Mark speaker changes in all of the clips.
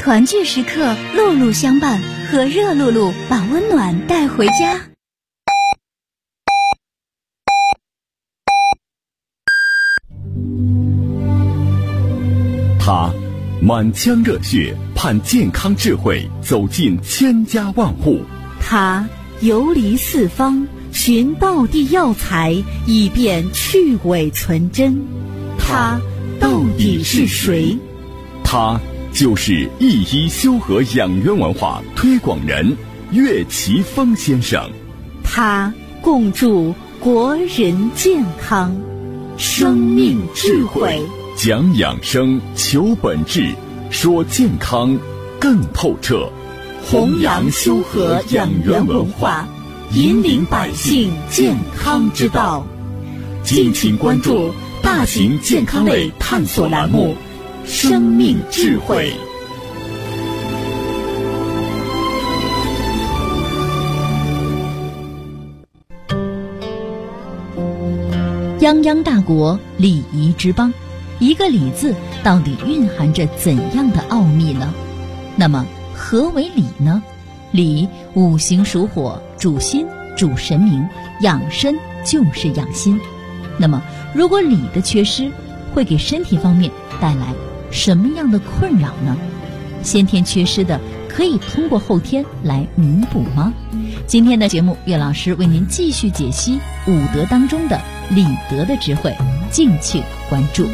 Speaker 1: 团聚时刻，露露相伴，和热露露把温暖带回家。
Speaker 2: 他满腔热血，盼健康智慧走进千家万户。
Speaker 3: 他游离四方，寻道地药材，以便去伪存真。他到底是谁？
Speaker 2: 他就是一一修和养元文化推广人岳奇峰先生。
Speaker 3: 他共筑国人健康，生命智慧，
Speaker 2: 讲养生，求本质，说健康更透彻，
Speaker 3: 弘扬修和养元文化，引领百姓健康之道。
Speaker 2: 敬请关注大型健康类探索栏目《生命智慧》。
Speaker 3: 泱泱大国，礼仪之邦，一个礼字到底蕴含着怎样的奥秘呢？那么何为礼呢？礼五行属火，主心，主神明，养身就是养心。那么如果礼的缺失，会给身体方面带来什么样的困扰呢？先天缺失的可以通过后天来弥补吗？今天的节目，岳老师为您继续解析五德当中的礼德的智慧，敬请关注。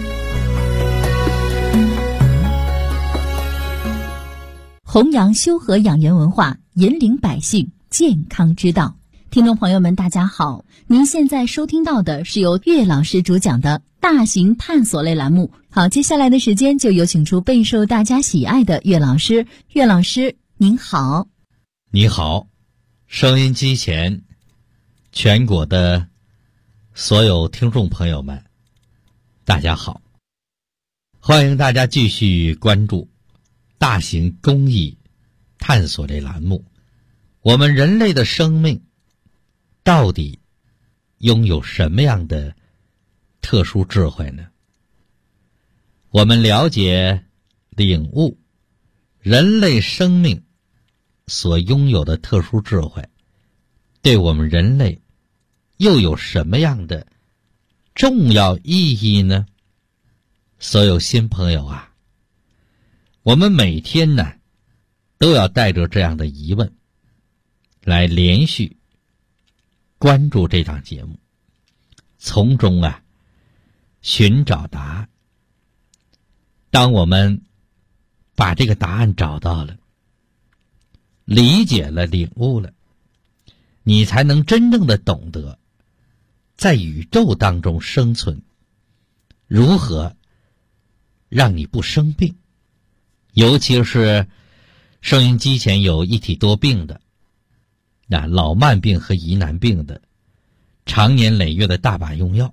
Speaker 3: 弘扬修和养元文化，引领百姓健康之道。听众朋友们，大家好，您现在收听到的是由岳老师主讲的大型探索类栏目。好，接下来的时间就有请出备受大家喜爱的岳老师。岳老师您好。
Speaker 4: 你好，收音机前全国的所有听众朋友们，大家好，欢迎大家继续关注大型公益探索类栏目。我们人类的生命到底拥有什么样的特殊智慧呢？我们了解、领悟人类生命所拥有的特殊智慧，对我们人类又有什么样的重要意义呢？所有新朋友啊，我们每天呢都要带着这样的疑问来连续关注这档节目，从中啊寻找答案。当我们把这个答案找到了，理解了，领悟了，你才能真正的懂得在宇宙当中生存如何让你不生病。尤其是收音机前有一体多病的，老慢病和疑难病的，常年累月的大把用药，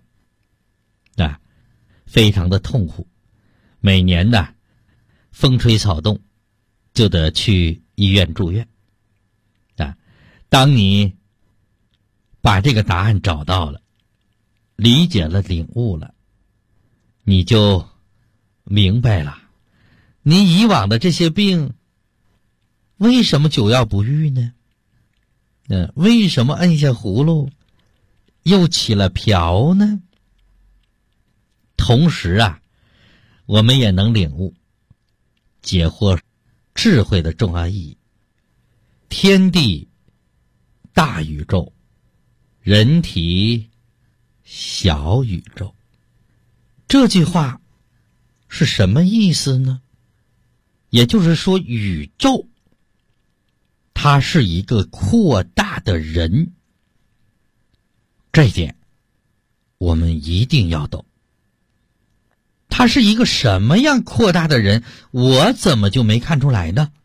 Speaker 4: 非常的痛苦，每年呢风吹草动就得去医院住院。当你把这个答案找到了，理解了，领悟了，你就明白了，你以往的这些病为什么久药不愈呢？为什么摁下葫芦又起了瓢呢？同时啊，我们也能领悟解惑智慧的重要意义。天地大宇宙，人体小宇宙，这句话是什么意思呢？也就是说，宇宙它是一个扩大的人，这一点我们一定要懂。他是一个什么样扩大的人，我怎么就没看出来呢？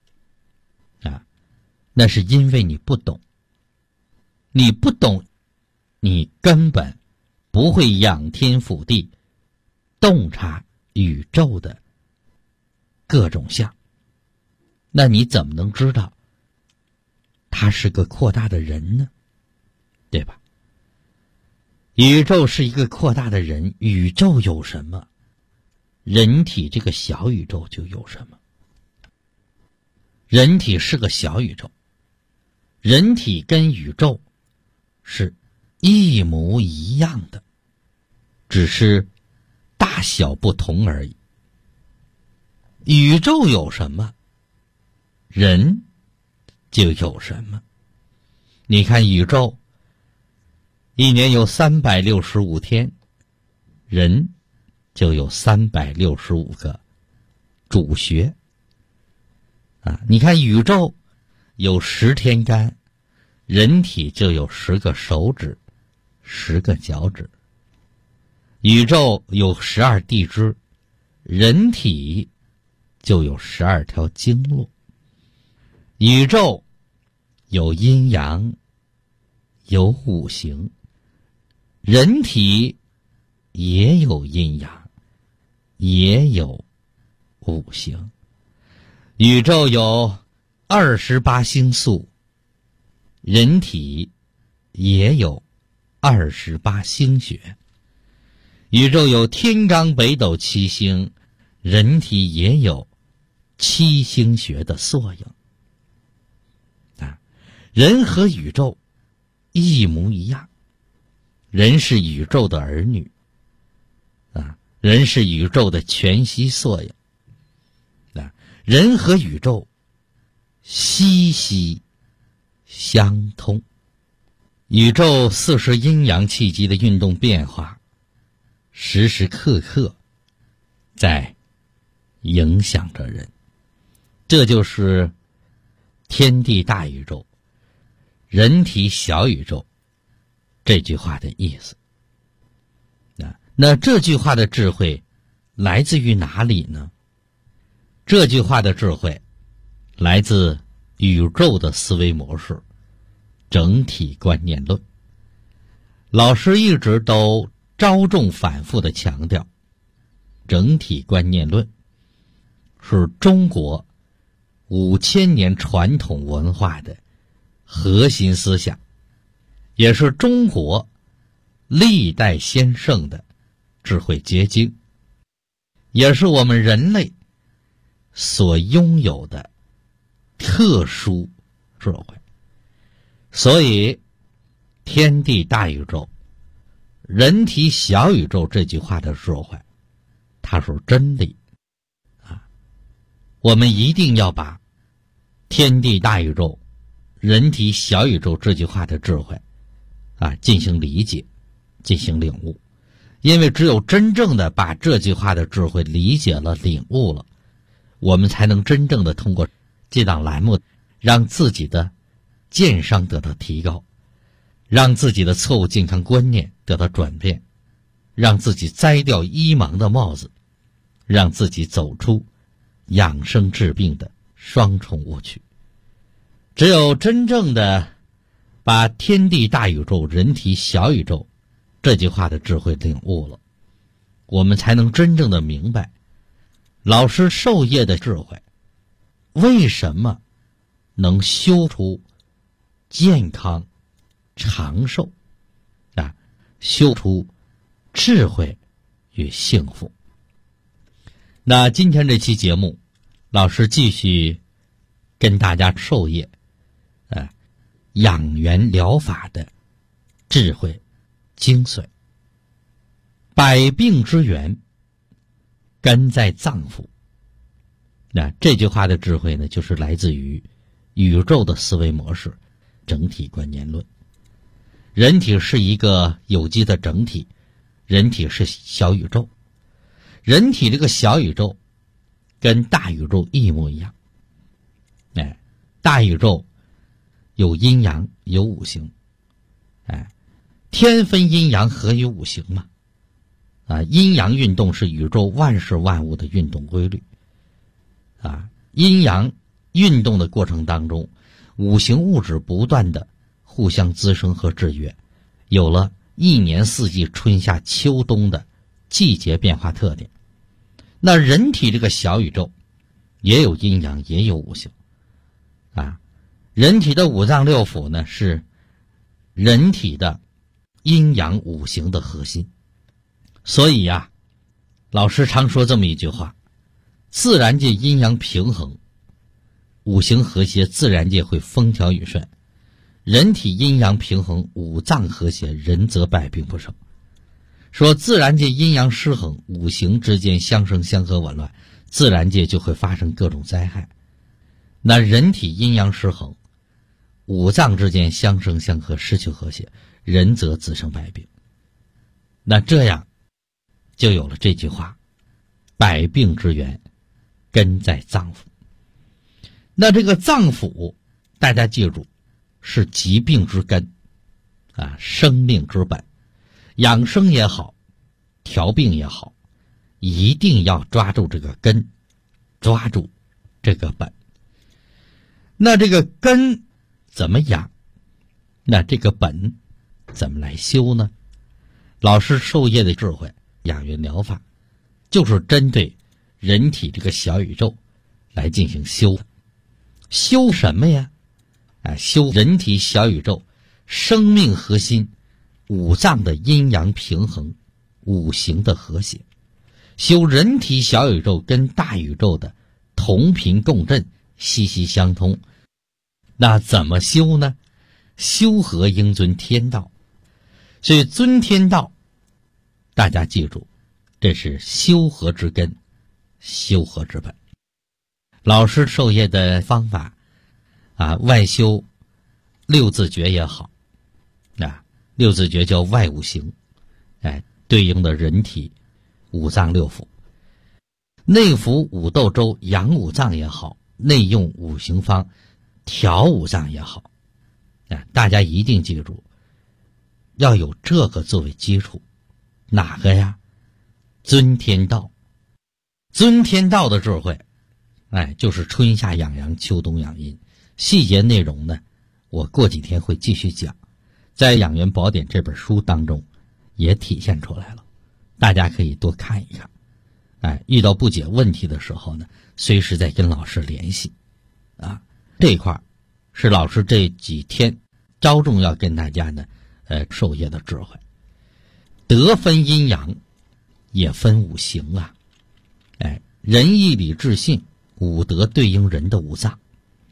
Speaker 4: 那是因为你不懂。你不懂，你根本不会仰天俯地洞察宇宙的各种相，那你怎么能知道他是个扩大的人呢？对吧？宇宙是一个扩大的人，宇宙有什么，人体这个小宇宙就有什么。 人体是个小宇宙，人体跟宇宙是一模一样的，只是大小不同而已。宇宙有什么，人就有什么。你看宇宙一年有365天，人就有365个主穴啊！你看宇宙有10天干，人体就有10个手指，10个脚趾。宇宙有12地支，人体就有12条经络。宇宙有阴阳，有五行，人体也有阴阳，也有五行。宇宙有28星宿，人体也有28星穴。宇宙有天罡北斗7星，人体也有7星穴的缩影。人和宇宙一模一样，人是宇宙的儿女人是宇宙的全息缩影人和宇宙息息相通。宇宙40阴阳气机的运动变化，时时刻刻在影响着人，这就是天地大宇宙，人体小宇宙这句话的意思。那这句话的智慧来自于哪里呢？这句话的智慧来自宇宙的思维模式，整体观念论。老师一直都着重反复地强调，整体观念论是中国5000年传统文化的核心思想，也是中国历代先圣的智慧结晶，也是我们人类所拥有的特殊智慧。所以天地大宇宙，人体小宇宙这句话的智慧，它是真理我们一定要把天地大宇宙，人体小宇宙这句话的智慧进行理解，进行领悟。因为只有真正的把这句话的智慧理解了，领悟了，我们才能真正的通过这档栏目让自己的健商得到提高，让自己的错误健康观念得到转变，让自己摘掉医盲的帽子，让自己走出养生治病的双重误区。只有真正的把天地大宇宙，人体小宇宙这句话的智慧领悟了，我们才能真正的明白老师授业的智慧为什么能修出健康长寿修出智慧与幸福。那今天这期节目，老师继续跟大家授业养元疗法的智慧精髓。百病之源根在脏腑。这句话的智慧呢，就是来自于宇宙的思维模式，整体观念论。人体是一个有机的整体，人体是小宇宙，人体这个小宇宙跟大宇宙一模一样。大宇宙有阴阳，有五行，天分阴阳，合于五行嘛。阴阳运动是宇宙万事万物的运动规律。阴阳运动的过程当中，五行物质不断的互相滋生和制约，有了一年四季春夏秋冬的季节变化特点。那人体这个小宇宙也有阴阳，也有五行人体的五脏六腑呢，是人体的阴阳五行的核心。所以老师常说这么一句话：自然界阴阳平衡， 五行和谐，自然界会风调雨顺；人体阴阳平衡，五脏和谐，人则百病不生。说自然界阴阳失衡，五行之间相生相克紊乱，自然界就会发生各种灾害。那人体阴阳失衡，五脏之间相生相克，失去和谐，人则自生百病。那这样就有了这句话：百病之源根在脏腑。那这个脏腑大家记住，是疾病之根啊，生命之本。养生也好，调病也好，一定要抓住这个根，抓住这个本。那这个根怎么养？那这个本怎么来修呢？老师授业的智慧养元疗法，就是针对人体这个小宇宙来进行修的。修什么呀？修人体小宇宙生命核心，五脏的阴阳平衡，五行的和谐，修人体小宇宙跟大宇宙的同频共振，息息相通。那怎么修呢？修和应遵天道。所以遵天道，大家记住，这是修和之根，修和之本。老师授业的方法外修六字诀也好，六字诀叫外五行，对应的人体五脏六腑，内服五斗粥养五脏也好，内用五行方调五脏也好，大家一定记住，要有这个作为基础。哪个呀？遵天道。遵天道的智慧，就是春夏养阳，秋冬养阴。细节内容呢，我过几天会继续讲，在《养元宝典》这本书当中也体现出来了，大家可以多看一看。遇到不解问题的时候呢，随时再跟老师联系。这一块是老师这几天着重要跟大家呢授业的智慧。德分阴阳，也分五行啊。仁义礼智信，五德对应人的五脏。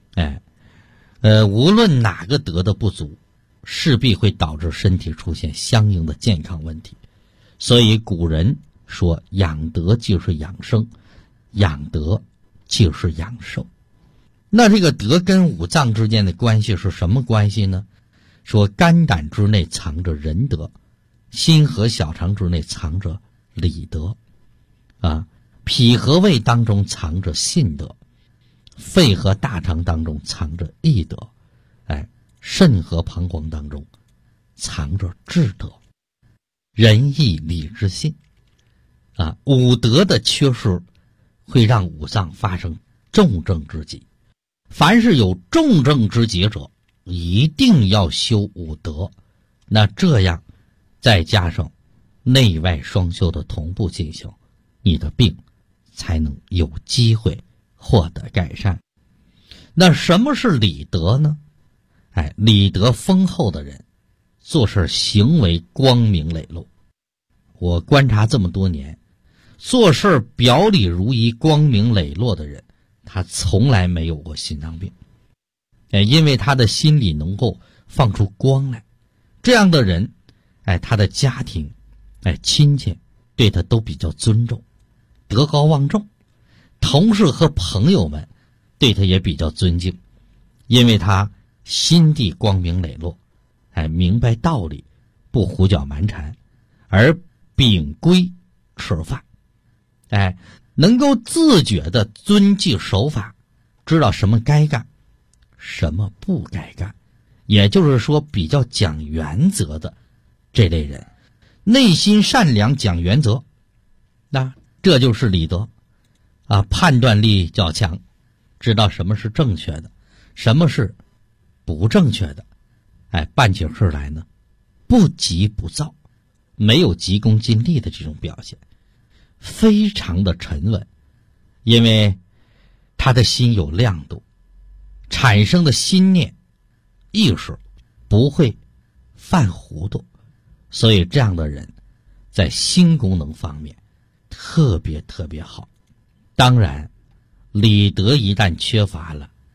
Speaker 4: 无论哪个德的不足，势必会导致身体出现相应的健康问题。所以古人说，养德就是养生，养德就是养寿。那这个德跟五脏之间的关系是什么关系呢？说肝胆之内藏着仁德，心和小肠之内藏着礼德，脾和胃当中藏着信德，肺和大肠当中藏着义德，肾和膀胱当中藏着智德。仁义礼智信五德的缺失会让五脏发生重症之疾。凡是有重症之疾者，一定要修五德。那这样再加上内外双修的同步进行，你的病才能有机会获得改善。那什么是礼德呢？礼德丰厚的人，做事行为光明磊落。我观察这么多年，做事表里如一、光明磊落的人，他从来没有过心脏病。因为他的心里能够放出光来。这样的人，他的家庭，亲戚对他都比较尊重，德高望重。同事和朋友们对他也比较尊敬，因为他心地光明磊落，明白道理，不胡搅蛮缠，而秉规吃饭，能够自觉的遵纪守法，知道什么该干，什么不该干，也就是说比较讲原则的这类人，内心善良，讲原则，那这就是礼德判断力较强，知道什么是正确的，什么是不正确的，办起事来呢，不急不躁，没有急功近利的这种表现，非常的沉稳，因为他的心有亮度，产生的心念意识不会犯糊涂，所以这样的人在心功能方面特别特别好。当然礼德一旦缺乏了，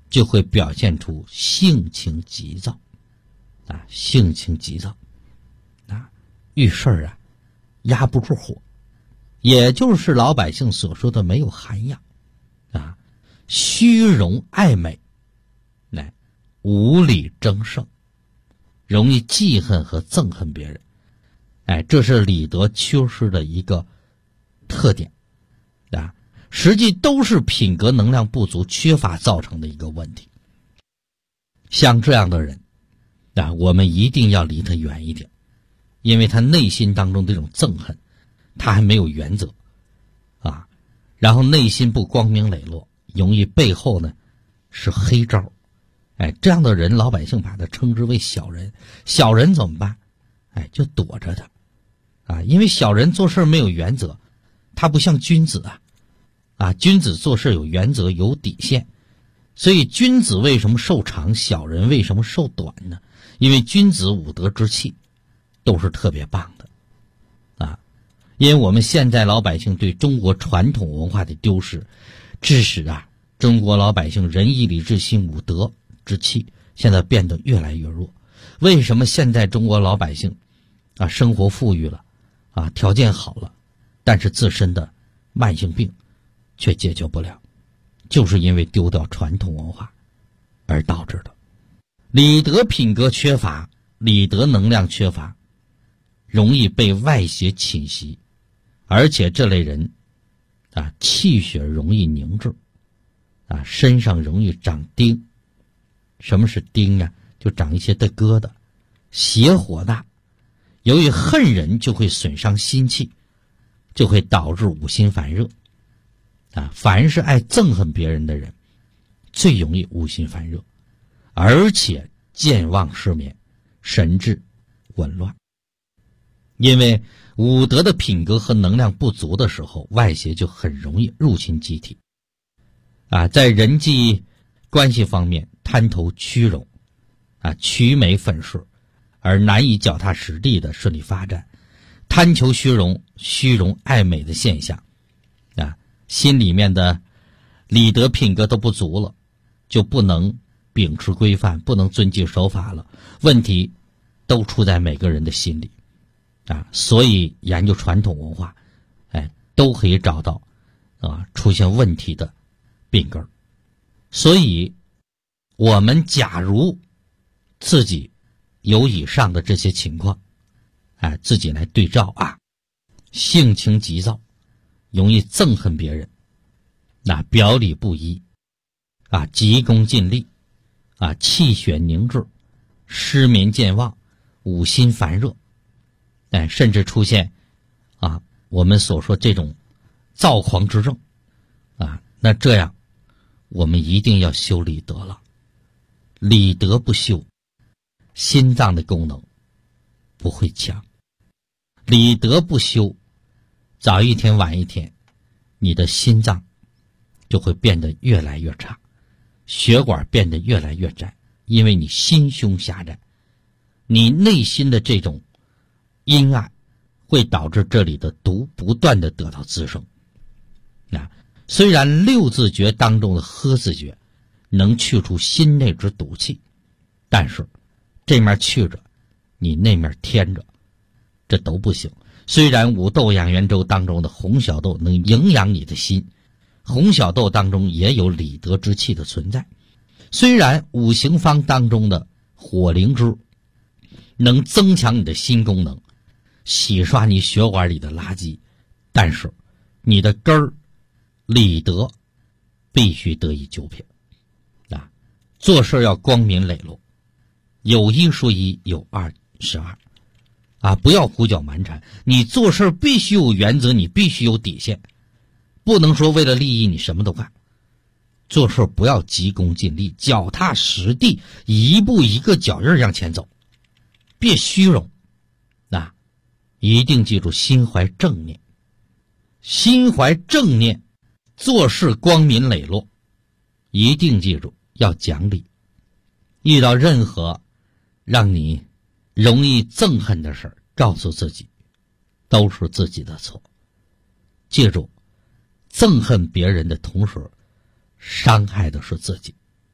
Speaker 4: 就会表现出性情急躁性情急躁遇事儿压不住火，也就是老百姓所说的没有涵养虚荣爱美，无理争胜，容易记恨和憎恨别人，这是理德缺失的一个特点实际都是品格能量不足缺乏造成的一个问题。像这样的人我们一定要离他远一点，因为他内心当中这种憎恨，他还没有原则然后内心不光明磊落，容易背后呢是黑招。这样的人老百姓把他称之为小人。小人怎么办？就躲着他因为小人做事没有原则，他不像君子君子做事有原则有底线。所以君子为什么寿长，小人为什么寿短呢？因为君子五德之气都是特别棒的因为我们现在老百姓对中国传统文化的丢失，致使中国老百姓仁义礼智信五德之气现在变得越来越弱。为什么现在中国老百姓生活富裕了条件好了，但是自身的慢性病却解决不了，就是因为丢掉传统文化而导致的。理德品格缺乏，理德能量缺乏，容易被外邪侵袭，而且这类人气血容易凝滞身上容易长钉。什么是钉就长一些的疙瘩。邪火大，由于恨人就会损伤心气，就会导致五心烦热凡是爱憎恨别人的人最容易五心烦热，而且健忘失眠，神志紊乱。因为五德的品格和能量不足的时候，外邪就很容易入侵机体在人际关系方面贪图虚荣取美粉饰，而难以脚踏实地的顺利发展。贪求虚荣爱美的现象心里面的理德品格都不足了，就不能秉持规范，不能遵纪守法了。问题都出在每个人的心里所以研究传统文化都可以找到出现问题的病根。所以我们假如自己有以上的这些情况自己来对照性情急躁，容易憎恨别人表里不一急功近利气血凝滞，失眠健忘，五心烦热甚至出现我们所说这种躁狂之症那这样我们一定要修理德了。理德不修，心脏的功能不会强。理德不修，早一天晚一天你的心脏就会变得越来越差，血管变得越来越窄，因为你心胸狭窄，你内心的这种阴暗会导致这里的毒不断的得到滋生虽然六字诀当中的呵字诀能去除心内之毒气，但是这面去着你那面添着，这都不行。虽然五豆养元粥当中的红小豆能营养你的心，红小豆当中也有理德之气的存在，虽然五行方当中的火灵芝能增强你的心功能，洗刷你血管里的垃圾，但是你的根儿理德必须得以纠偏做事要光明磊落，有一说一，有二是二不要胡搅蛮缠。你做事必须有原则，你必须有底线，不能说为了利益你什么都干。做事不要急功近利，脚踏实地，一步一个脚印向前走，别虚荣一定记住心怀正念，心怀正念，做事光明磊落。一定记住要讲理，遇到任何让你容易憎恨的事儿，告诉自己都是自己的错。记住，憎恨别人的同时伤害的是自己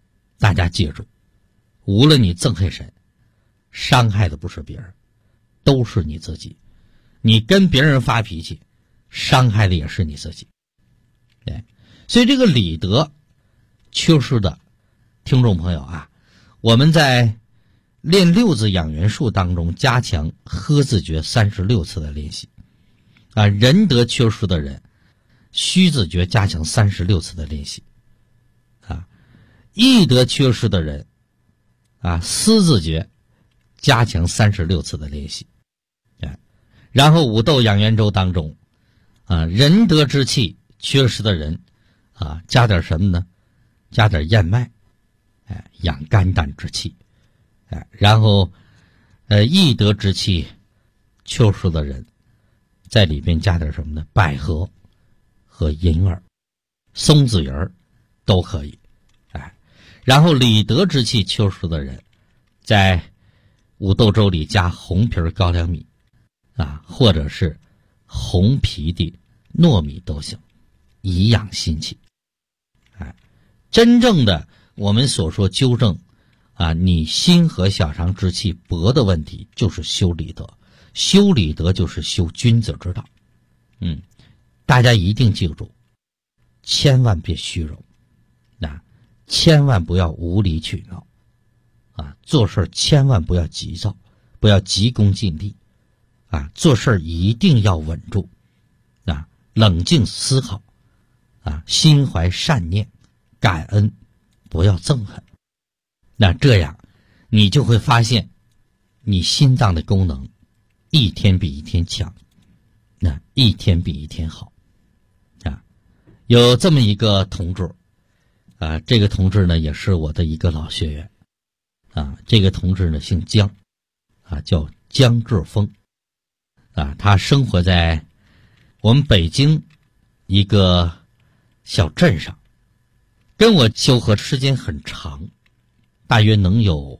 Speaker 4: 大家记住，无论你憎恨谁，伤害的不是别人，都是你自己。你跟别人发脾气，伤害的也是你自己。对，所以这个礼德缺失的听众朋友啊，我们在练六字养元术当中加强呵字诀36次的练习啊，仁德缺失的人虚字诀加强36次的练习啊，义德缺失的人啊，思字诀加强36次的练习啊，然后五斗养元咒当中啊，仁德之气缺失的人啊，加点什么呢？加点燕麦，养肝胆之气。然后义德之气缺失的人，在里边加点什么呢？百合和银耳、松子仁都可以。然后礼德之气缺失的人，在五斗粥里加红皮高粱米啊，或者是红皮的糯米都行，以养心气。真正的我们所说纠正啊，你心和小肠之气薄的问题，就是修礼德。修礼德就是修君子之道。大家一定记住，千万别虚荣，千万不要无理取闹啊！做事千万不要急躁，不要急功近利啊！做事一定要稳住啊，冷静思考啊，心怀善念，感恩，不要憎恨。那这样你就会发现你心脏的功能一天比一天强，那一天比一天好啊！有这么一个同志啊，这个同志呢也是我的一个老学员啊，这个同志呢姓姜啊，叫姜志峰啊，他生活在我们北京一个小镇上，跟我修和时间很长，大约能有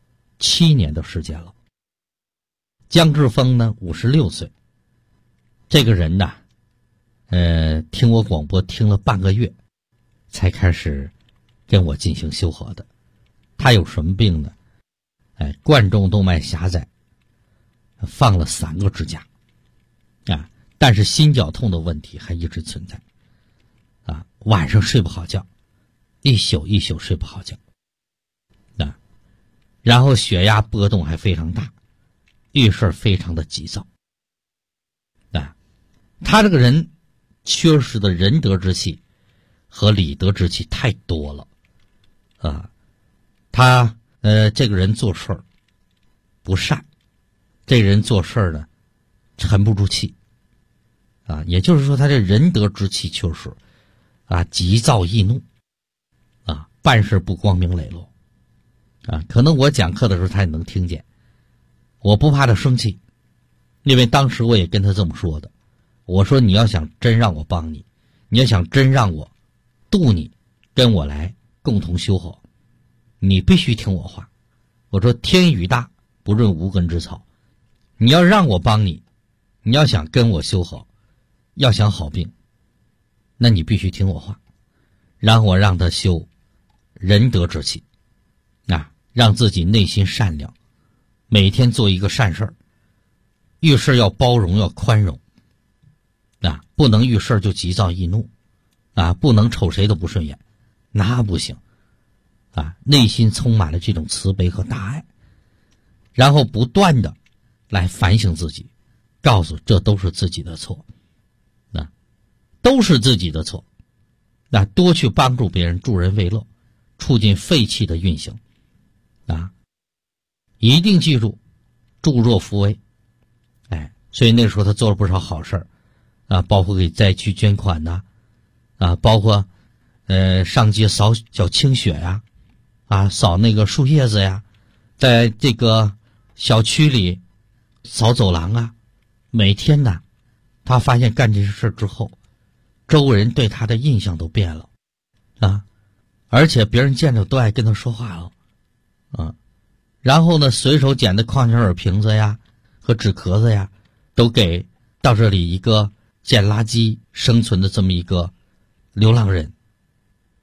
Speaker 4: 7年的时间了。姜志峰呢56岁，这个人呢听我广播听了半个月才开始跟我进行修和的。他有什么病呢？冠状动脉狭窄，放了3个支架啊，但是心绞痛的问题还一直存在啊，晚上睡不好觉，一宿一宿睡不好觉啊，然后血压波动还非常大，遇事非常的急躁啊。他这个人缺失的仁德之气和礼德之气太多了啊。他这个人做事儿不善，这个人做事儿呢沉不住气啊，也就是说他这仁德之气缺失啊，急躁易怒啊，办事不光明磊落啊。可能我讲课的时候他也能听见，我不怕他生气，因为当时我也跟他这么说的，我说你要想真让我帮你，你要想真让我度你，跟我来共同修好，你必须听我话。我说天雨大，不润无根之草，你要让我帮你，你要想跟我修好，要想好病，那你必须听我话。然后我让他修仁德之气啊，让自己内心善良，每天做一个善事儿，遇事要包容，要宽容啊，不能遇事就急躁易怒啊，不能瞅谁都不顺眼，那不行啊，内心充满了这种慈悲和大爱，然后不断的来反省自己，告诉这都是自己的错啊，都是自己的错啊，多去帮助别人，助人为乐，促进肺气的运行啊，一定记住助弱扶危。所以那时候他做了不少好事啊，包括给灾区捐款呐啊，包括上街扫小清雪呀啊，扫那个树叶子呀，在这个小区里扫走廊啊。每天呢他发现干这些事之后，周围人对他的印象都变了啊，而且别人见着都爱跟他说话了啊。然后呢随手捡的矿泉水瓶子呀和纸壳子呀，都给到这里一个捡垃圾生存的这么一个流浪人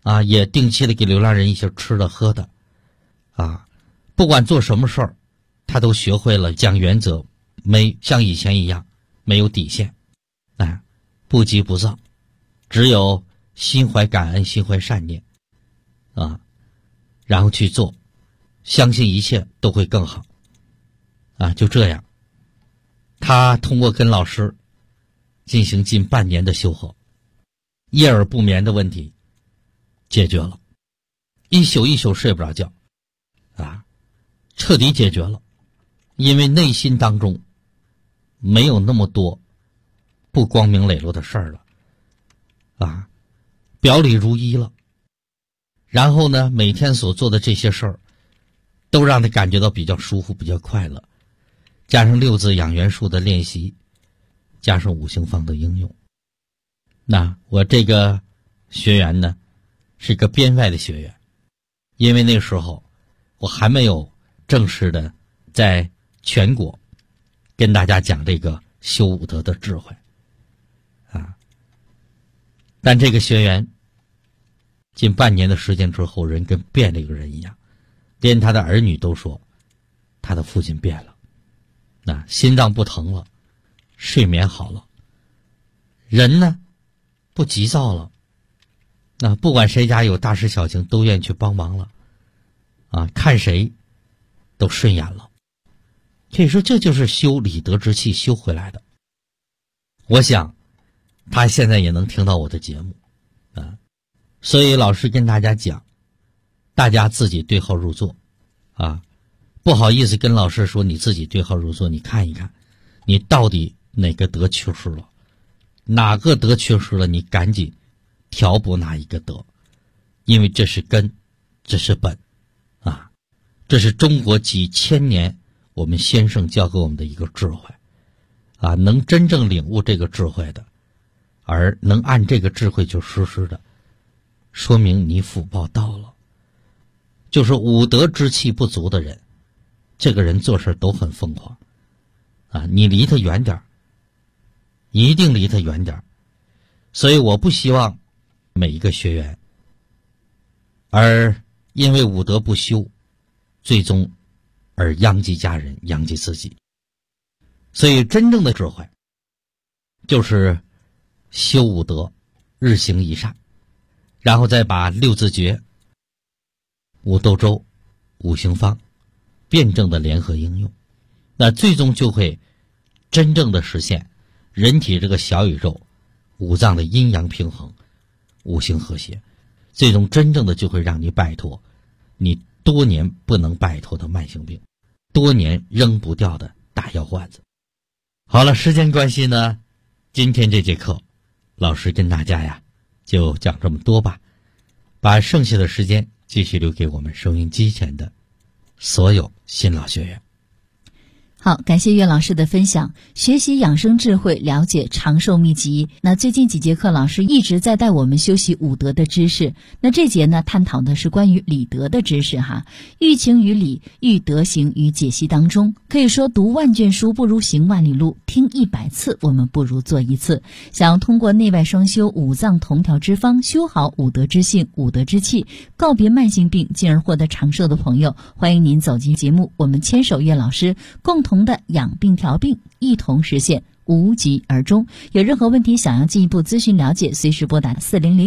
Speaker 4: 啊，也定期的给流浪人一些吃的喝的，啊，不管做什么事儿，他都学会了讲原则，没像以前一样没有底线，啊，不急不躁，只有心怀感恩，心怀善念，啊，然后去做，相信一切都会更好，啊，就这样，他通过跟老师进行近半年的修合，夜而不眠的问题解决了，一宿一宿睡不着觉，啊，彻底解决了，因为内心当中没有那么多不光明磊落的事儿了，啊，表里如一了。然后呢，每天所做的这些事儿都让他感觉到比较舒服，比较快乐，加上六字养元术的练习，加上五行方的应用，那我这个学员呢是一个编外的学员，因为那时候我还没有正式的在全国跟大家讲这个修武德的智慧啊。但这个学员近半年的时间之后，人跟变了一个人一样，连他的儿女都说他的父亲变了，那心脏不疼了，睡眠好了，人呢不急躁了，那不管谁家有大事小情都愿意去帮忙了，啊，看谁都顺眼了。可以说这就是修理德之气修回来的。我想他现在也能听到我的节目啊，所以老师跟大家讲，大家自己对号入座啊，不好意思跟老师说你自己对号入座，你看一看你到底哪个德缺失了，哪个德缺失了，你赶紧调补哪一个德，因为这是根，这是本啊，这是中国几千年我们先生教给我们的一个智慧啊，能真正领悟这个智慧的，而能按这个智慧去实施的，说明你福报到了。就是武德之气不足的人，这个人做事都很疯狂啊，你离他远点，一定离他远点。所以我不希望每一个学员而因为武德不修，最终而殃及家人，殃及自己。所以真正的智慧就是修武德，日行一善，然后再把六字诀、五斗周、五行方辩证的联合应用，那最终就会真正的实现人体这个小宇宙五脏的阴阳平衡，五行和谐，最终真正的就会让你摆脱你多年不能摆脱的慢性病，多年扔不掉的大药罐子。好了，时间关系呢，今天这节课老师跟大家呀就讲这么多吧，把剩下的时间继续留给我们收音机前的所有新老学员。
Speaker 3: 好，感谢岳老师的分享，学习养生智慧，了解长寿秘籍。那最近几节课老师一直在带我们修习武德的知识，那这节呢探讨的是关于理德的知识哈，寓情于理，寓德行于解析当中。可以说读万卷书不如行万里路，听100次我们不如做1次。想要通过内外双修、五脏同调之方修好武德之性、武德之气，告别慢性病，进而获得长寿的朋友，欢迎您走进节目，我们牵手岳老师共同的养病调病，一同实现无疾而终。有任何问题想要进一步咨询了解，随时拨打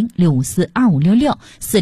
Speaker 3: 400-654-2566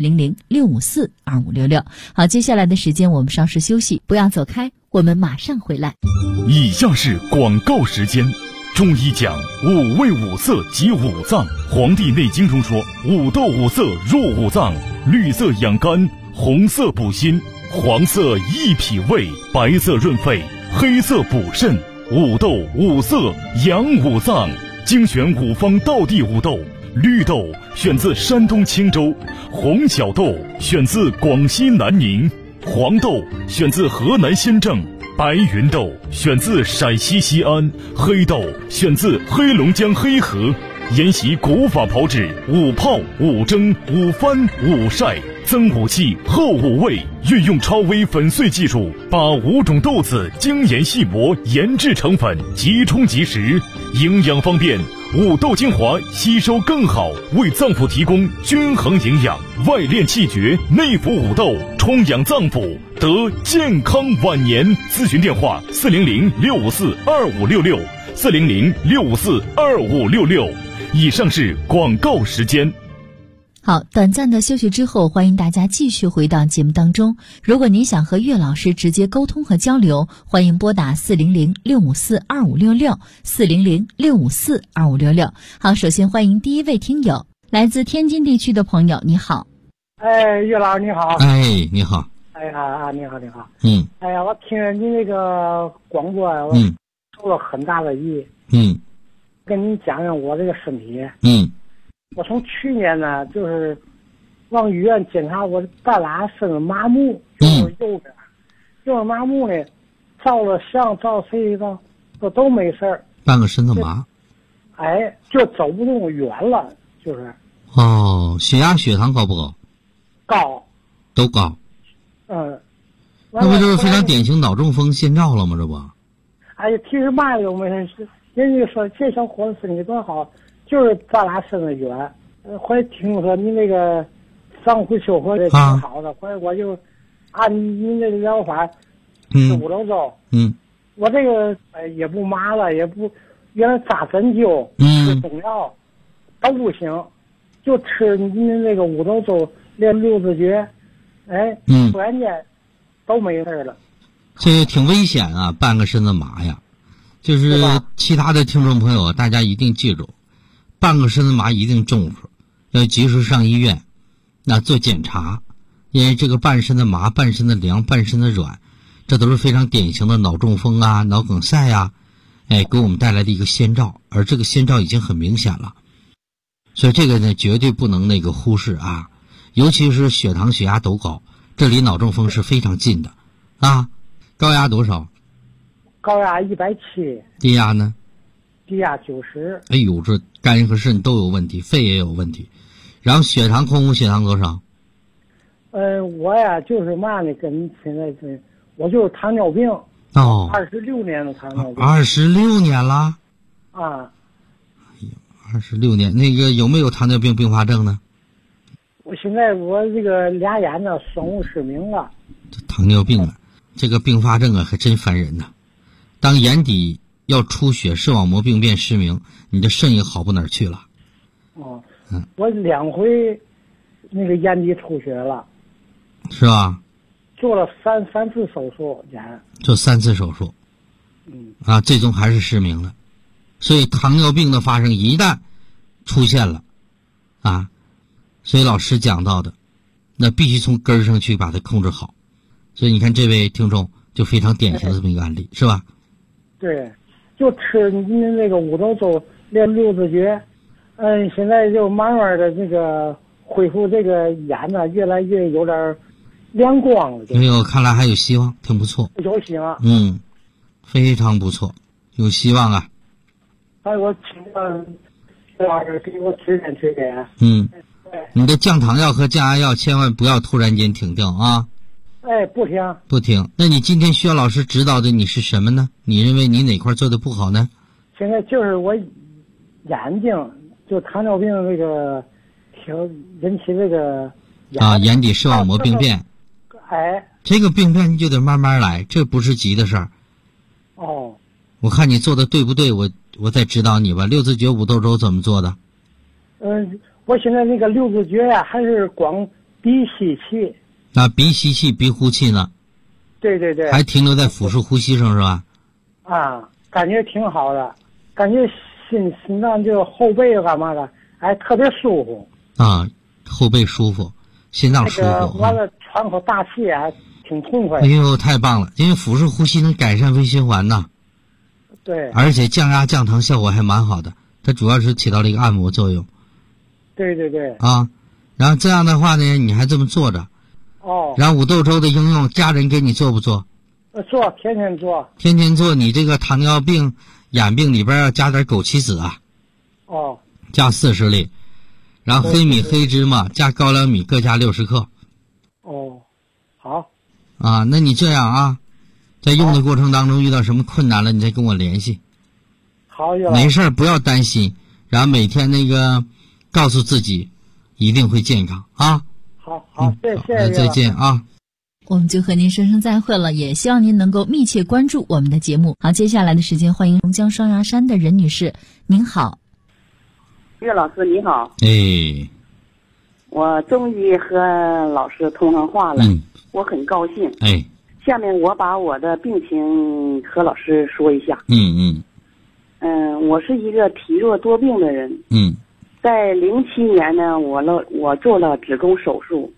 Speaker 3: 400-654-2566。好，接下来的时间我们稍事休息，不要走开，我们马上回来。
Speaker 2: 以下是广告时间。中医讲五味五色及五脏，《黄帝内经》中说五斗五色入五脏，绿色养肝，红色补心，黄色益脾胃，白色润肺，黑色补肾，五斗五色养五脏。精选五方道地五豆，绿豆选自山东青州，红小豆选自广西南宁，黄豆选自河南新郑，白云豆选自陕西西安，黑豆选自黑龙江黑河。研习古法炮制，五泡、五蒸、五翻、五晒，增五气，厚五味，运用超微粉碎技术，把5种豆子精研细磨，研制成粉，即冲即食，营养方便， 五豆精华吸收更好，为脏腑提供均衡营养，外练气绝，内服五豆，充养脏腑，得健康晚年。咨询电话400-654-2566，400-654-2566。以上是广告时间。
Speaker 3: 好，短暂的休息之后，欢迎大家继续回到节目当中。如果您想和岳老师直接沟通和交流，欢迎拨打400-654-2566，400-654-2566。好，首先欢迎第一位听友，来自天津地区的朋友，你好。
Speaker 5: 岳老师你好。
Speaker 4: 你好。
Speaker 5: 你好你好。
Speaker 4: 哎呀，
Speaker 5: 我听着您那个广播啊，我受了很大的益。跟您讲讲我这个身体。我从去年呢，就是往医院检查我半拉身子麻木，就是右边麻木呢，照了相照 CT 照都没事儿。
Speaker 4: 半个身子麻。
Speaker 5: 就走不动远了，就是。
Speaker 4: 血压血糖高不高？
Speaker 5: 高。
Speaker 4: 都高。
Speaker 5: 那
Speaker 4: 不就是非常典型脑中风先兆了吗？这不。
Speaker 5: 其实嘛又没事，人家说这小伙子身体多好。就是咱俩身子远，后来听说你那个上回修复的挺好的，后来我就按您这个疗法吃五豆粥。我这个也不麻了，也不原来扎针灸、吃中药都不行，就吃您这个五豆粥练六字诀，突然间都没事了。
Speaker 4: 这挺危险啊，半个身子麻呀。就是其他的听众朋友，大家一定记住。半个身子麻一定重视，要及时上医院，做检查，因为这个半身的麻、半身的凉、半身的软，这都是非常典型的脑中风啊、脑梗塞啊，给我们带来的一个先兆，而这个先兆已经很明显了，所以这个呢绝对不能忽视啊，尤其是血糖、血压都高，这离脑中风是非常近的啊。高压多少？
Speaker 5: 高压170。
Speaker 4: 低压呢？
Speaker 5: 低压90。
Speaker 4: 哎呦，这肝和肾都有问题，肺也有问题。然后血糖空腹血糖多少？
Speaker 5: 我呀就是嘛呢，跟现在我就是糖尿病。26年的糖尿病。
Speaker 4: 26年了。26年，那个有没有糖尿病并发症呢？
Speaker 5: 我现在这个俩眼呢双目失明了。
Speaker 4: 糖尿病了，这个并发症还真烦人呐。当眼底要出血、视网膜病变、失明，你的肾也好不哪儿去了。
Speaker 5: 我2回那个眼底出血了，
Speaker 4: 是吧？
Speaker 5: 做了三次手术，
Speaker 4: 做3次手术，最终还是失明了。所以糖尿病的发生一旦出现了，所以老师讲到的，那必须从根儿上去把它控制好。所以你看这位听众就非常典型的这么一个案例，是吧？
Speaker 5: 对。就吃您那个五豆粥练六字诀，现在就慢慢的那个恢复这个眼呢，越来越有点亮光了。
Speaker 4: 哎呦，看来还有希望，挺不错。
Speaker 5: 有希望。
Speaker 4: 非常不错，有希望啊。
Speaker 5: 我请教徐老师给我指点指点。
Speaker 4: 你的降糖药和降压药千万不要突然间停掉啊。
Speaker 5: 不停。
Speaker 4: 那你今天需要老师指导的你是什么呢？你认为你哪块做的不好呢？
Speaker 5: 现在就是我眼睛就糖尿病这个引起这个
Speaker 4: 眼底视网膜病变。这个病变你就得慢慢来，这不是急的事儿。我看你做的对不对，我再指导你吧。六字诀五豆粥怎么做的？
Speaker 5: 我现在那个六字诀呀，还是光鼻吸气。
Speaker 4: 鼻吸气鼻呼气呢？
Speaker 5: 对，
Speaker 4: 还停留在腹式呼吸上是吧？
Speaker 5: 感觉挺好的，感觉心脏就后背干嘛的，特别舒服。
Speaker 4: 后背舒服，心脏舒服。
Speaker 5: 完了喘口大气挺痛快。
Speaker 4: 哎呦，太棒了！因为腹式呼吸能改善微循环呐。
Speaker 5: 对。
Speaker 4: 而且降压降糖效果还蛮好的，它主要是起到了一个按摩作用。
Speaker 5: 对。
Speaker 4: 然后这样的话呢，你还这么坐着。然后五豆粥的应用，家人给你做不做？
Speaker 5: 做，天天做。
Speaker 4: 天天做，你这个糖尿病、眼病里边要加点枸杞子加40粒，然后黑米、黑芝麻加高粱米各加60克。
Speaker 5: 好。
Speaker 4: 那你这样在用的过程当中遇到什么困难了，你再跟我联系。
Speaker 5: 好。
Speaker 4: 没事不要担心， 然后每天告诉自己一定会健康啊。
Speaker 5: 好，谢谢。
Speaker 4: 再见啊。
Speaker 3: 我们就和您说声再会了，也希望您能够密切关注我们的节目。好，接下来的时间，欢迎龙江双鸭山的任女士，您好。
Speaker 6: 岳老师你好。
Speaker 4: 哎，
Speaker 6: 我终于和老师通上话了，我很高兴。
Speaker 4: 哎，
Speaker 6: 下面我把我的病情和老师说一下。我是一个体弱多病的人。在07年呢，我做了子宫手术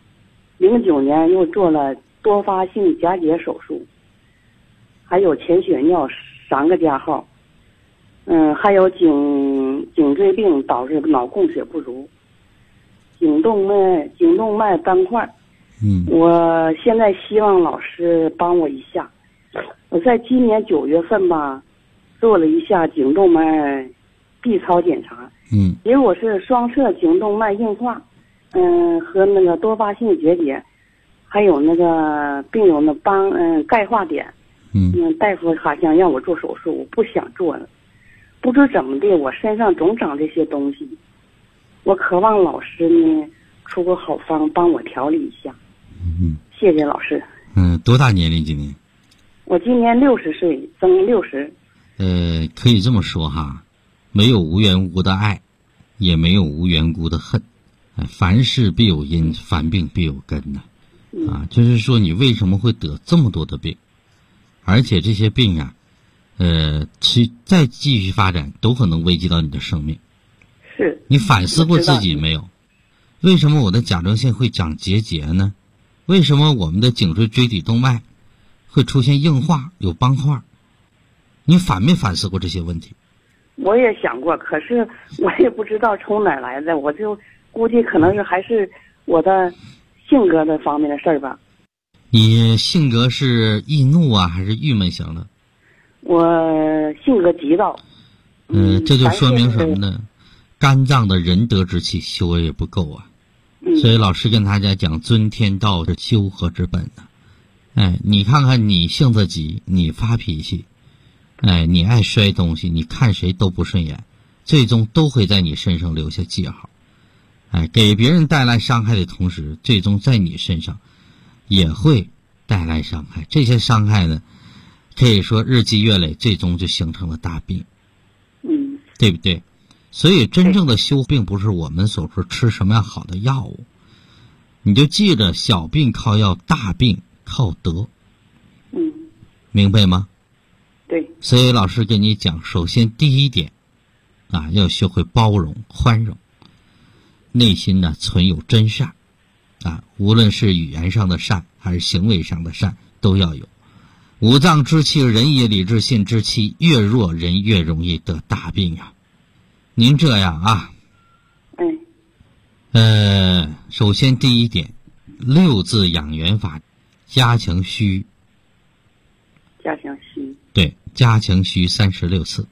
Speaker 6: ，09年又做了多发性夹结手术，还有潜血尿3个加号，还有颈椎病导致脑供血不足，颈动脉斑块。我现在希望老师帮我一下。我在今年9月份吧，做了一下颈动脉 B 超检查，结果是双侧颈动脉硬化，和那个多发性结节，还有那个病友的钙化点。大夫好像让我做手术，我不想做了。不知怎么的，我身上总长这些东西，我渴望老师呢出个好方帮我调理一下。谢谢老师。
Speaker 4: 多大年龄今年？
Speaker 6: 我今年60岁，增60。
Speaker 4: 可以这么说哈，没有无缘无故的爱，也没有无缘无故的恨。凡事必有因，凡病必有根呐。就是说你为什么会得这么多的病，而且这些病啊，再继续发展都可能危及到你的生命。
Speaker 6: 是。
Speaker 4: 你反思过自己没有？为什么我的甲状腺会长结节呢？为什么我们的颈椎椎体动脉会出现硬化有斑块？你反没反思过这些问题？
Speaker 6: 我也想过，可是我也不知道从哪儿来的，我就估计可能是还是我的性格的方面的事儿吧。
Speaker 4: 你性格是易怒啊，还是郁闷型的？
Speaker 6: 我性格急躁。
Speaker 4: 这就说明什么呢？肝脏的仁德之气修为也不够啊。所以老师跟大家讲，尊天道是修和之本呢。你看看你性子急，你发脾气，你爱摔东西，你看谁都不顺眼，最终都会在你身上留下记号。给别人带来伤害的同时，最终在你身上也会带来伤害。这些伤害呢，可以说日积月累，最终就形成了大病。对不对？所以真正的修并不是我们所说吃什么样好的药物，你就记着，小病靠药，大病靠德。明白吗？
Speaker 6: 对。
Speaker 4: 所以老师跟你讲，首先第一点要学会包容宽容，内心呢存有真善无论是语言上的善还是行为上的善都要有。五脏之气，人也理智性之气越弱，人越容易得大病啊。您这样首先第一点，6字养元法，加强虚。对，加强虚36次。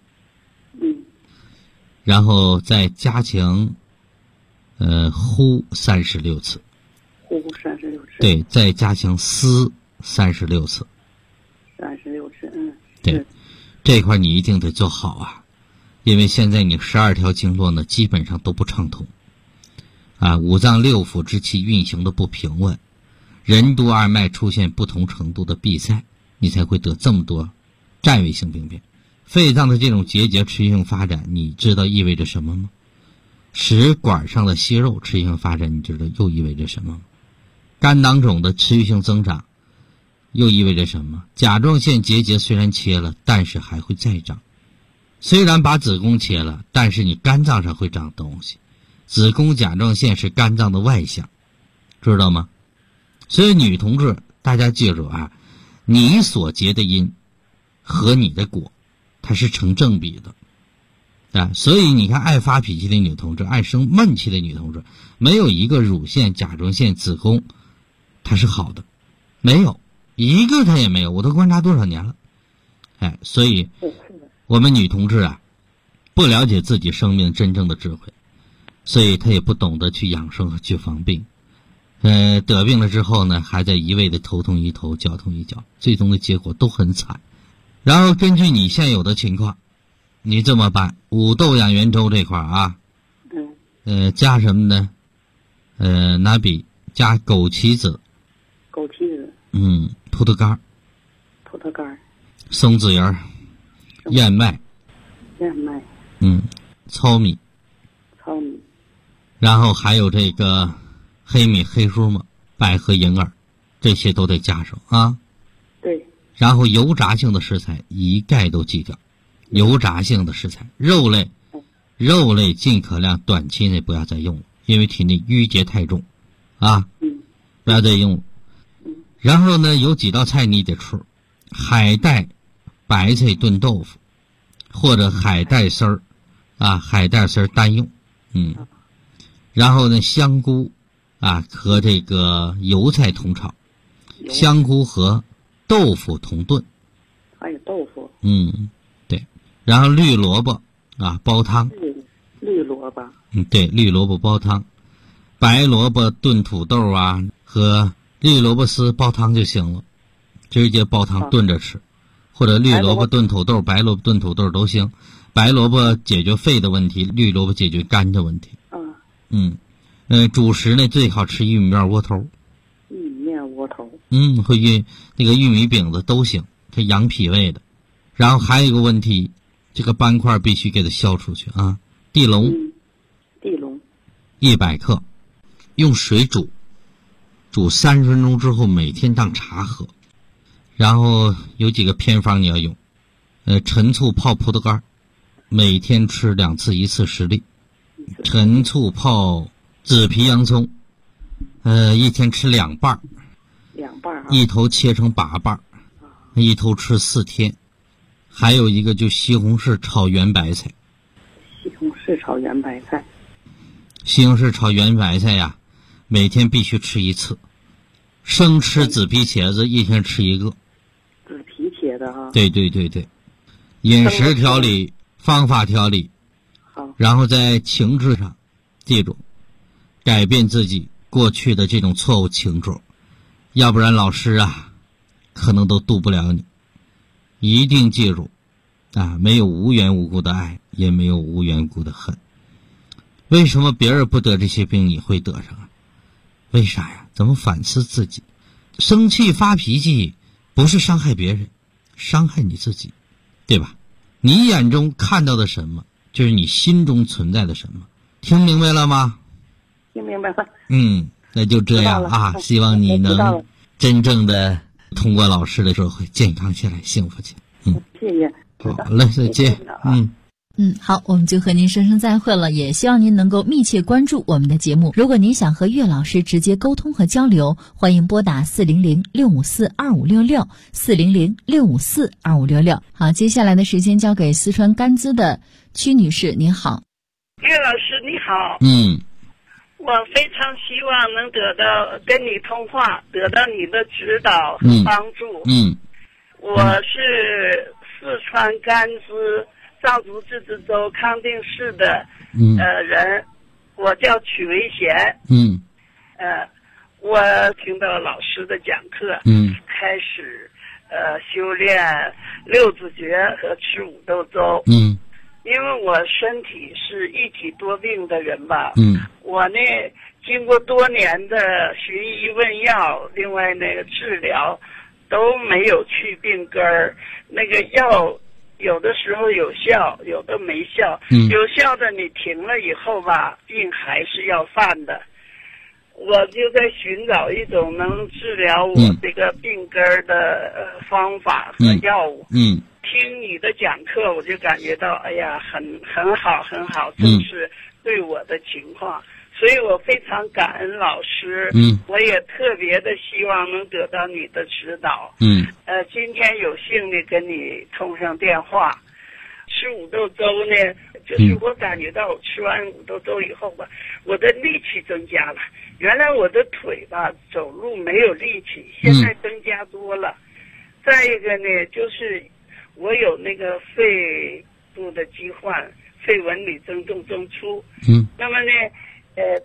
Speaker 4: 然后再加强呼36次。
Speaker 6: 呼36次。
Speaker 4: 对，再加强思36次。
Speaker 6: 36次。
Speaker 4: 对，这块你一定得做好啊，因为现在你12条经络呢基本上都不畅通五脏6腑之气运行的不平稳，任督二脉出现不同程度的闭塞，你才会得这么多占位性病变。肺脏的这种结节持续性发展，你知道意味着什么吗？食管上的息肉持续性发展，你知道又意味着什么吗？肝囊肿的持续性增长又意味着什么？甲状腺结节虽然切了，但是还会再长。虽然把子宫切了，但是你肝脏上会长东西。子宫甲状腺是肝脏的外象，知道吗？所以女同志，大家记住你所结的因和你的果它是成正比的所以你看，爱发脾气的女同志，爱生闷气的女同志，没有一个乳腺、甲状腺、子宫它是好的，没有一个，它也没有，我都观察多少年了。所以我们女同志不了解自己生命真正的智慧，所以她也不懂得去养生和去防病。得病了之后呢，还在一味的头痛医头，脚痛医脚，最终的结果都很惨。然后根据你现有的情况你这么办，五豆养元粥这块啊，加什么呢？拿笔加枸杞子，葡萄干，松子仁，燕麦，糙米，然后还有这个黑米、黑粟米、百合、银耳，这些都得加上啊。
Speaker 6: 对。
Speaker 4: 然后油炸性的食材一概都忌掉，油炸性的食材，肉类尽可量短期内不要再用了，因为体内淤结太重啊，不要再用了。然后呢，有几道菜你得吃，海带白菜炖豆腐，或者海带丝儿海带丝儿单用，然后呢，香菇和这个油菜同炒，香菇和豆腐同炖，
Speaker 6: 还有豆腐，
Speaker 4: 对，然后绿萝卜煲汤，
Speaker 6: 绿萝卜，
Speaker 4: 对，绿萝卜煲汤，白萝卜炖土豆和绿萝卜丝煲汤就行了，直接煲汤炖着吃，或者绿萝卜炖土豆、白萝卜炖土豆都行。白萝卜解决肺的问题，绿萝卜解决肝的问题。主食呢最好吃玉米面窝头。和那个玉米饼子都行，它养脾胃的。然后还有一个问题，这个斑块必须给它消出去啊。地龙100克，用水煮30分钟之后，每天当茶喝。然后有几个偏方你要用，陈醋泡葡萄干，每天吃2次，1次10粒。陈醋泡紫皮洋葱，一天吃2瓣，1头切成8瓣，1头吃4天。还有一个就西红柿炒圆白菜。
Speaker 6: 西红柿炒圆
Speaker 4: 白菜呀，每天必须吃1次。生吃紫皮茄子，一天吃1个。
Speaker 6: 紫皮茄子哈。
Speaker 4: 对。饮食调理，方法调理。
Speaker 6: 好。
Speaker 4: 然后在情志上，记住，改变自己过去的这种错误情志，要不然老师可能都渡不了你。一定记住没有无缘无故的爱，也没有无缘无故的恨。为什么别人不得这些病你会得上为啥呀？怎么反思自己？生气发脾气不是伤害别人，伤害你自己，对吧？你眼中看到的什么，就是你心中存在的什么。听明白了吗？
Speaker 6: 听明白了。
Speaker 4: 那就这样希望你能真正的通过老师的时候会健康起来，幸福起来。
Speaker 6: 谢谢。
Speaker 4: 好嘞，再见。
Speaker 3: 好，我们就和您说声再会了，也希望您能够密切关注我们的节目。如果您想和岳老师直接沟通和交流，欢迎拨打400-654-2566 400-654-2566。好，接下来的时间交给四川甘孜的曲女士，您好。
Speaker 7: 岳老师你好。我非常希望能跟你通话，得到你的指导和帮助。我是四川甘孜藏族自治州康定市的人，我叫曲维贤。我听到老师的讲课，开始修炼六字诀和吃五豆粥。因为我身体是一体多病的人吧，我呢经过多年的寻医问药，另外那个治疗都没有去病根儿，那个药有的时候有效，有的没效。有效的你停了以后吧，病还是要犯的。我就在寻找一种能治疗我这个病根儿的方法和药物。听你的讲课，我就感觉到，哎呀，很好，正是对我的情况，所以我非常感恩老师。我也特别的希望能得到你的指导。今天有幸的跟你通上电话。吃五豆粥呢，就是我感觉到我吃完五豆粥以后吧，我的力气增加了。原来我的腿吧走路没有力气，现在增加多了。再一个呢，就是我有那个肺部的疾患，肺纹理增重增粗。那么呢，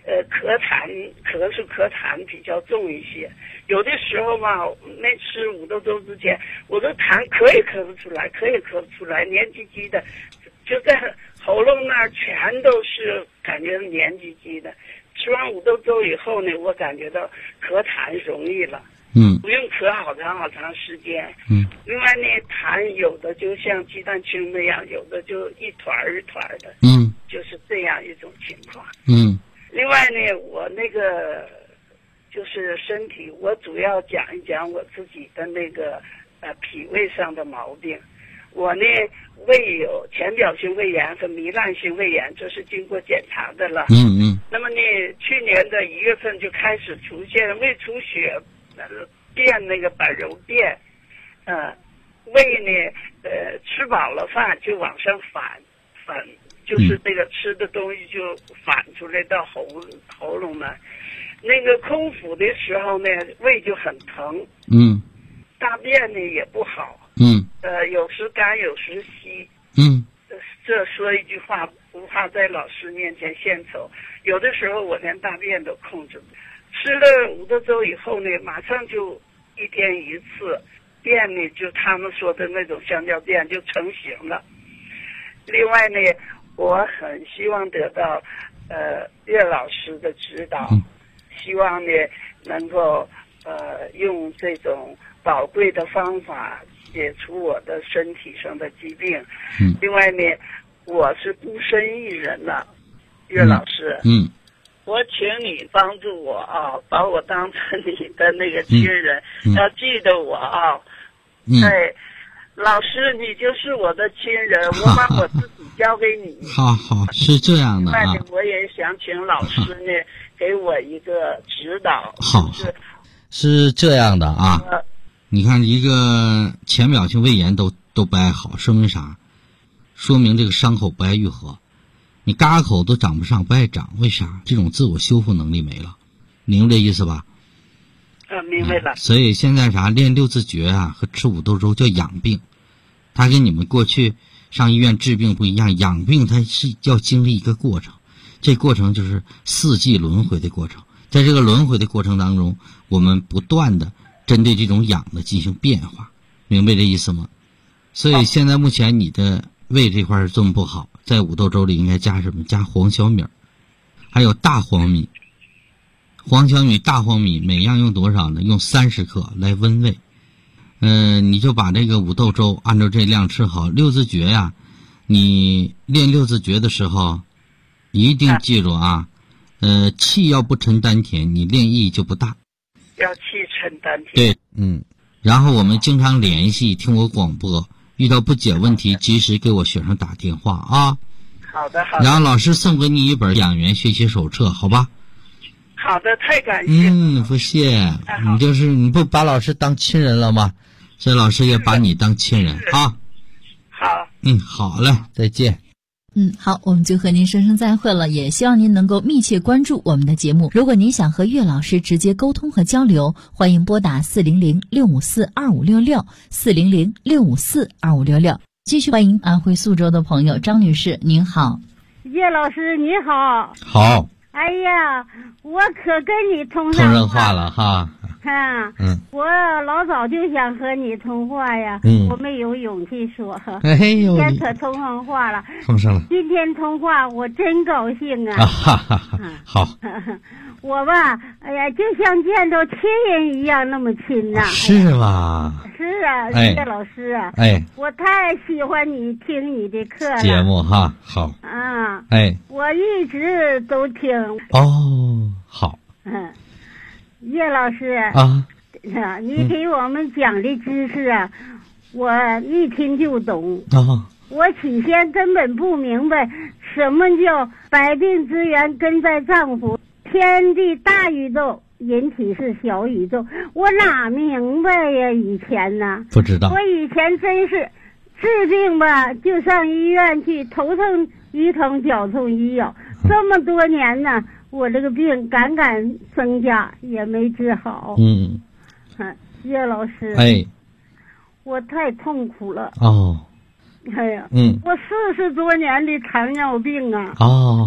Speaker 7: 咳痰比较重一些。有的时候嘛，没吃五豆粥之前，我的痰咳也咳不出来，黏唧唧的，就在喉咙那儿全都是感觉黏唧唧的。吃完五豆粥以后呢，我感觉到咳痰容易了。不用咳好长时间。另外呢，痰有的就像鸡蛋清那样，有的就一团一团的。就是这样一种情况。另外呢，我那个就是身体，我主要讲一讲我自己的那个脾胃上的毛病。我呢胃有浅表性胃炎和糜烂性胃炎，这是经过检查的了。那么呢，去年的1月份就开始出现胃出血，便那个板柔便，胃呢吃饱了饭就往上反，就是这个吃的东西就反出来到喉咙了。那个空腹的时候呢，胃就很疼。大便呢也不好。有时干有时稀。这说一句话不怕在老师面前献丑，有的时候我连大便都控制不了。吃了五豆粥以后呢，马上就1天1次，便呢就他们说的那种香蕉便就成型了。另外呢，我很希望得到岳老师的指导，希望呢能够用这种宝贵的方法解除我的身体上的疾病。另外呢，我是孤身一人了，岳老师。我请你帮助我啊，把我当成你的那个亲人，要记得我啊。对，老师，你就是我的亲人，我把我自己交给你。
Speaker 4: 好，是这样的啊。
Speaker 7: 另外呢，我也想请老师呢给我一个指导。
Speaker 4: 好，是这样的啊。你看，一个浅表性胃炎都不爱好，说明啥？说明这个伤口不爱愈合。你嘎口都长不上，不爱长，为啥？这种自我修复能力没了，明白这意思吧？
Speaker 7: 明白了。
Speaker 4: 所以现在啥练六字诀啊和吃五豆粥叫养病，它跟你们过去上医院治病不一样，养病它是要经历一个过程，这过程就是4季轮回的过程。在这个轮回的过程当中，我们不断的针对这种养的进行变化，明白这意思吗？所以现在目前你的胃这块这么不好，在五豆粥里应该加什么？加黄小米，还有大黄米。黄小米、大黄米每样用多少呢？用30克来温胃。你就把这个五豆粥按照这量吃好。六字诀呀，你练六字诀的时候一定记住啊，气要不沉丹田，你练意就不大。
Speaker 7: 要气沉丹田。
Speaker 4: 对，然后我们经常联系，听我广播，遇到不解问题及时给我学生打电话啊。
Speaker 7: 好的。
Speaker 4: 然后老师送给你一本养元学习手册，好吧？
Speaker 7: 好的，太感谢。
Speaker 4: 不谢。你不把老师当亲人了吗？所以老师也把你当亲人啊。
Speaker 7: 好。
Speaker 4: 好嘞，再见。
Speaker 3: 好，我们就和您说声再会了，也希望您能够密切关注我们的节目。如果您想和岳老师直接沟通和交流，欢迎拨打400-654-2566 400-654-2566。继续欢迎安徽宿州的朋友张女士，您好。
Speaker 8: 岳老师你好。
Speaker 4: 好。
Speaker 8: 哎呀，我可跟你通
Speaker 4: 上话了哈。
Speaker 8: 我老早就想和你通话呀，我没有勇气说。
Speaker 4: 今
Speaker 8: 天可通上话了。
Speaker 4: 通上了。
Speaker 8: 今天通话我真高兴啊。
Speaker 4: 好。
Speaker 8: 我吧，哎呀，就像见到亲人一样那么亲呐。
Speaker 4: 是吗？
Speaker 8: 是啊，岳老师啊。我太喜欢你听你的课了。
Speaker 4: 节目哈，好。
Speaker 8: 我一直都听。
Speaker 4: 好。
Speaker 8: 岳老师你给我们讲的知识啊，我一听就懂。我起先根本不明白什么叫百病之源根在脏腑，天地大宇宙，人体是小宇宙，我哪明白呀？以前呢，
Speaker 4: 不知道。
Speaker 8: 我以前真是治病吧，就上医院去，头疼医疼，脚痛医药，这么多年呢，我这个病敢增加，也没治好。岳老师，我太痛苦了。我40多年的糖尿病啊。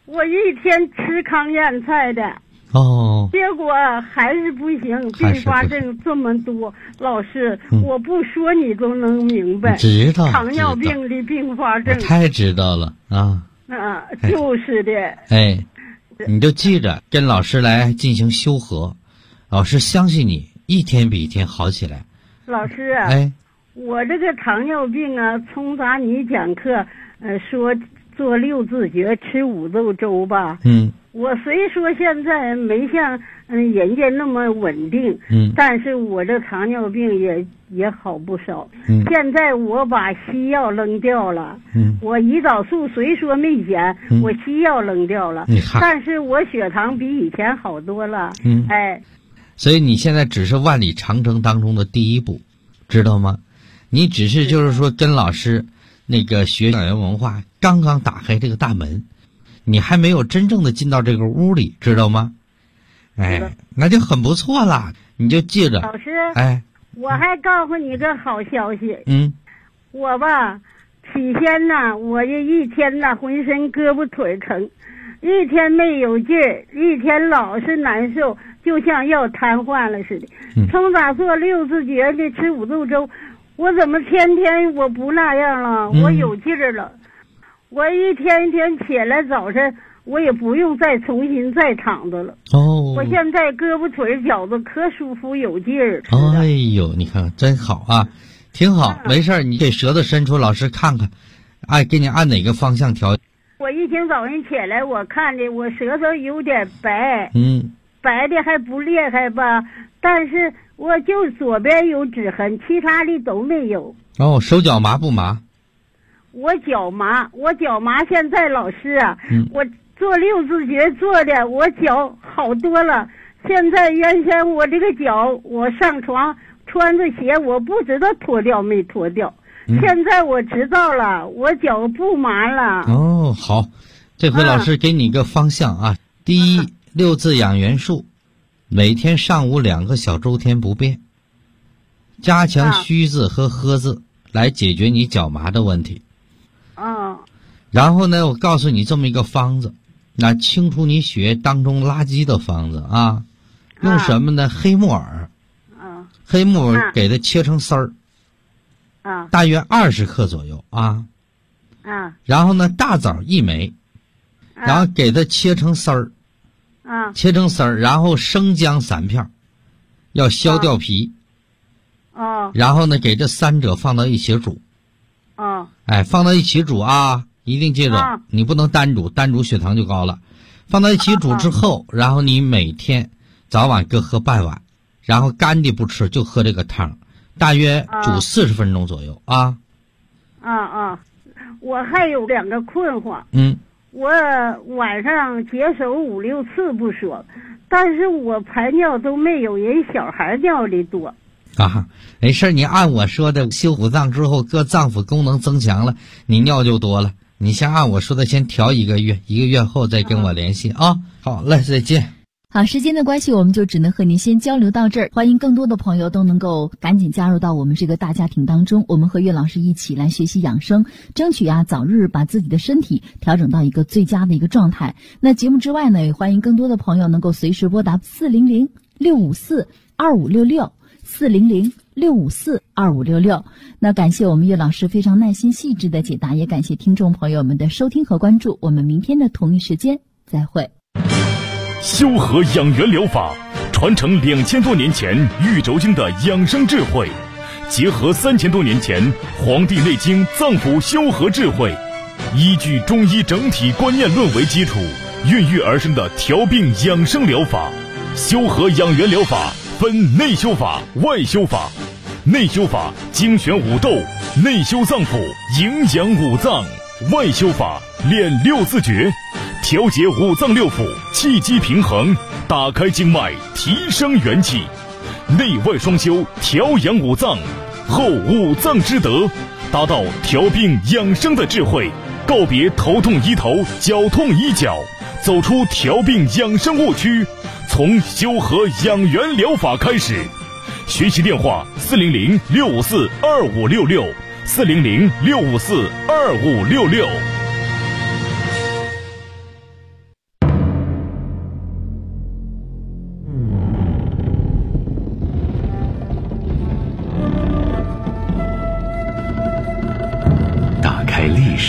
Speaker 8: 我一天吃糠咽菜的。结果还是不行，并发症这么多。老师，我不说你都能明白。
Speaker 4: 知道。
Speaker 8: 糖尿病的并发症。
Speaker 4: 太知道了啊！
Speaker 8: 就是的。
Speaker 4: 哎，你就记着跟老师来进行修和，老师相信你一天比一天好起来。
Speaker 8: 老师，哎，我这个糖尿病啊，从打你讲课，说做六字诀吃五豆粥吧。我虽说现在没像人家那么稳定，但是我这糖尿病也好不少。现在我把西药扔掉了，我胰岛素虽说没减，我西药扔掉了，但是我血糖比以前好多了。哎，
Speaker 4: 所以你现在只是万里长征当中的第一步，知道吗？你只是就是说跟老师那个学养元文化刚刚打开这个大门。你还没有真正的进到这个屋里，知道吗？哎，那就很不错了。你就记着，
Speaker 8: 老师，哎，我还告诉你个好消息。我吧，起先呢，我这一天呢，浑身胳膊腿疼，一天没有劲儿，一天老是难受，就像要瘫痪了似的。从咋做六字诀的吃五豆粥，我怎么天天我不那样了？我有劲儿了。我一天一天起来，早晨我也不用再重新再躺着了。我现在胳膊腿脚子可舒服有劲儿。
Speaker 4: 哎呦，你看看真好啊，挺好。没事，你给舌头伸出，老师看看，给你按哪个方向调。
Speaker 8: 我一天早上起来，我看的我舌头有点白，白的还不厉害吧，但是我就左边有指痕，其他的都没有。
Speaker 4: 手脚麻不麻？
Speaker 8: 我脚麻，现在老师啊，我做六字诀做的，我脚好多了。现在原先我这个脚，我上床穿着鞋，我不知道脱掉没脱掉。现在我知道了，我脚不麻了。
Speaker 4: 好，这回老师给你一个方向啊。第一，六字养元术，每天上午2个小周天不变，加强虚字和呵字来解决你脚麻的问题。然后呢，我告诉你这么一个方子，那清除你血液当中垃圾的方子啊，用什么呢？黑木耳，黑木耳给它切成丝儿，大约20克左右啊，然后呢，大枣1枚，然后给它切成丝儿，切成丝儿，然后生姜3片，要削掉皮，然后呢，给这3者放到一起煮，放到一起煮啊。一定记住，你不能单煮血糖就高了。放到一起煮之后，然后你每天早晚各喝半碗，然后干的不吃，就喝这个汤，大约煮40分钟左右啊。
Speaker 8: 我还有2个困惑。我晚上解手5、6次不说，但是我排尿都没有人小孩尿的多。
Speaker 4: 没事，你按我说的修五脏之后，各脏腑功能增强了，你尿就多了。你先按我说的先调1个月，1个月后再跟我联系啊。好嘞，再见。
Speaker 3: 好，时间的关系，我们就只能和您先交流到这儿。欢迎更多的朋友都能够赶紧加入到我们这个大家庭当中，我们和岳老师一起来学习养生，争取早日把自己的身体调整到一个最佳的一个状态。那节目之外呢，也欢迎更多的朋友能够随时拨打400-654-2566。400-654-2566。那感谢我们岳老师非常耐心细致的解答，也感谢听众朋友们的收听和关注。我们明天的同一时间再会。
Speaker 2: 修和养元疗法传承2000多年前玉轴经的养生智慧，结合3000多年前《黄帝内经》脏腑修和智慧，依据中医整体观念论为基础，孕育而生的调病养生疗法。修和养元疗法分内修法、外修法。内修法精选五豆，内修脏腑，营养五脏；外修法练六字诀，调节五脏六腑，气机平衡，打开经脉，提升元气。内外双修，调养五脏，后五脏之德，达到调病养生的智慧。告别头痛医头，脚痛医脚，走出调病养生误区，从修和养元疗法开始。学习电话400-654-2566 400-654-2566。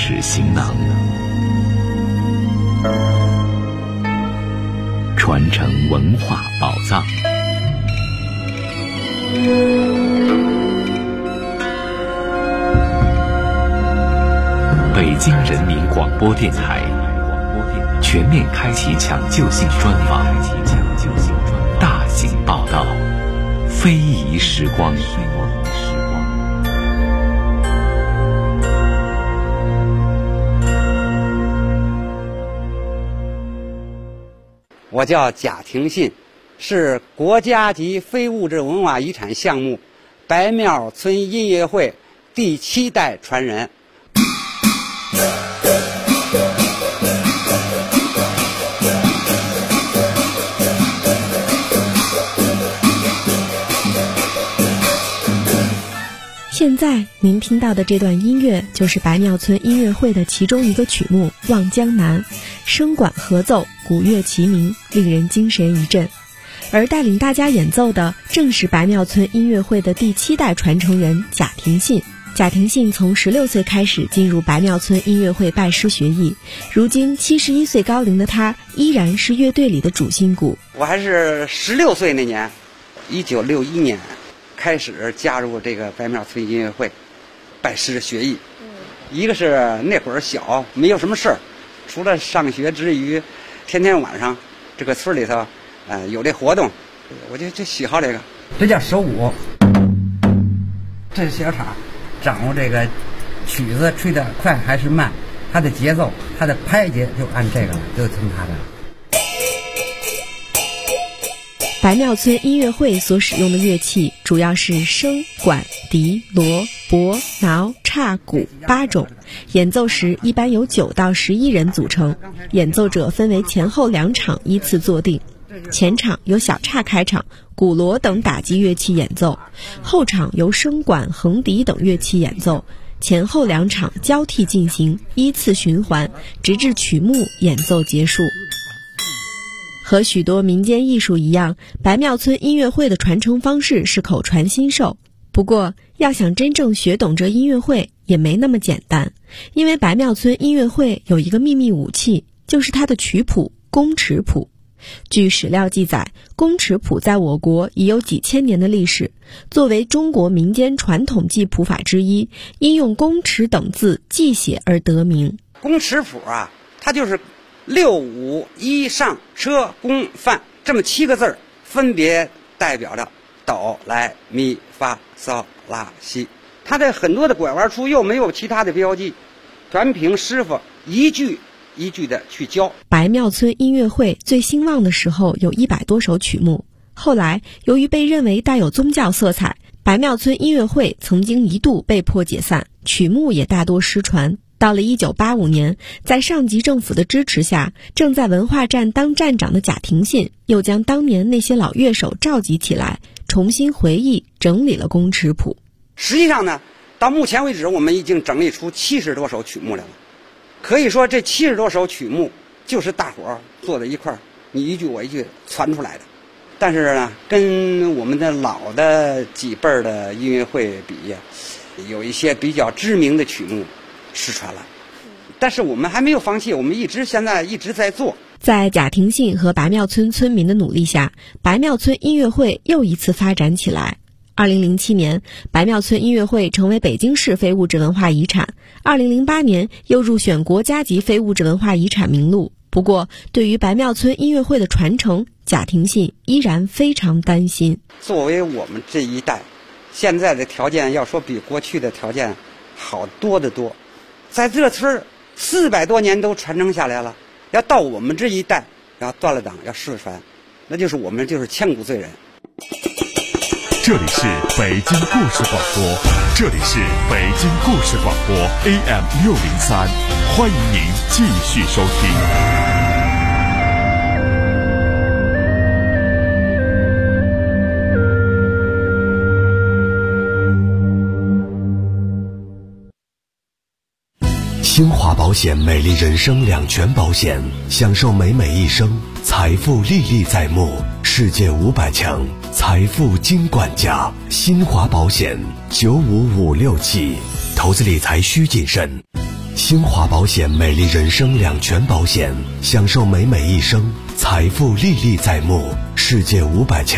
Speaker 9: 齿行囊，传承文化宝藏。北京人民广播电台全面开启抢救性专访，大型报道，非遗时光。
Speaker 10: 我叫贾廷信，是国家级非物质文化遗产项目白庙村音乐会第7代传人。
Speaker 11: 现在您听到的这段音乐就是白庙村音乐会的其中一个曲目《望江南》，声管合奏，鼓乐齐鸣，令人精神一振。而带领大家演奏的正是白庙村音乐会的第7代传承人贾廷信。贾廷信从16岁开始进入白庙村音乐会拜师学艺，如今71岁高龄的他依然是乐队里的主心骨。
Speaker 10: 我还是16岁那年，1961年开始加入这个白庙村音乐会，拜师学艺。一个是那会儿小，没有什么事儿，除了上学之余，天天晚上这个村里头，有这活动，我就喜好这个。这叫手鼓，这是小叉，掌握这个曲子吹得快还是慢，它的节奏，它的拍节就按这个，就听它的。
Speaker 11: 白庙村音乐会所使用的乐器主要是笙、管、笛、锣、钹、挠、叉、鼓8种，演奏时一般由9到11人组成，演奏者分为前后2场依次坐定。前场由小叉开场，鼓锣等打击乐器演奏，后场由笙管、横笛等乐器演奏，前后2场交替进行，依次循环，直至曲目演奏结束。和许多民间艺术一样，白庙村音乐会的传承方式是口传心授。不过，要想真正学懂这音乐会也没那么简单，因为白庙村音乐会有一个秘密武器，就是它的曲谱宫尺谱。据史料记载，宫尺谱在我国已有几千年的历史，作为中国民间传统记谱法之一，因用宫尺等字记写而得名。
Speaker 10: 宫尺谱啊，它就是6、5、1上车宫范这么7个字儿，分别代表着哆来咪发嗦拉西。它的很多的拐弯处又没有其他的标记，全凭师傅一句一句的去教。
Speaker 11: 白庙村音乐会最兴旺的时候有100多首曲目，后来由于被认为带有宗教色彩，白庙村音乐会曾经一度被迫解散，曲目也大多失传。到了1985年，在上级政府的支持下，正在文化站当站长的贾廷信又将当年那些老乐手召集起来，重新回忆整理了宫尺谱。
Speaker 10: 实际上呢，到目前为止我们已经整理出70多首曲目来了。可以说这70多首曲目就是大伙儿坐在一块儿，你一句我一句传出来的。但是呢，跟我们的老的几辈儿的音乐会比，有一些比较知名的曲目失传了，但是我们还没有放弃，我们现在一直在做。
Speaker 11: 在贾廷信和白庙村村民的努力下，白庙村音乐会又一次发展起来。2007年，白庙村音乐会成为北京市非物质文化遗产，2008年又入选国家级非物质文化遗产名录。不过，对于白庙村音乐会的传承，贾廷信依然非常担心。
Speaker 10: 作为我们这一代，现在的条件要说比过去的条件好多得多。在这村400多年都传承下来了，要到我们这一代要断了档要失传，那就是我们就是千古罪人。
Speaker 2: 这里是北京故事广播，这里是北京故事广播 AM603，欢迎您继续收听。
Speaker 12: 新华保险美丽人生2全保险，享受美美一生，财富历历在目，世界500强财富金管家。新华保险955677，投资理财需谨慎。 新华保险美丽人生两全保险，享受美美一生，财富历历在目，世界500强。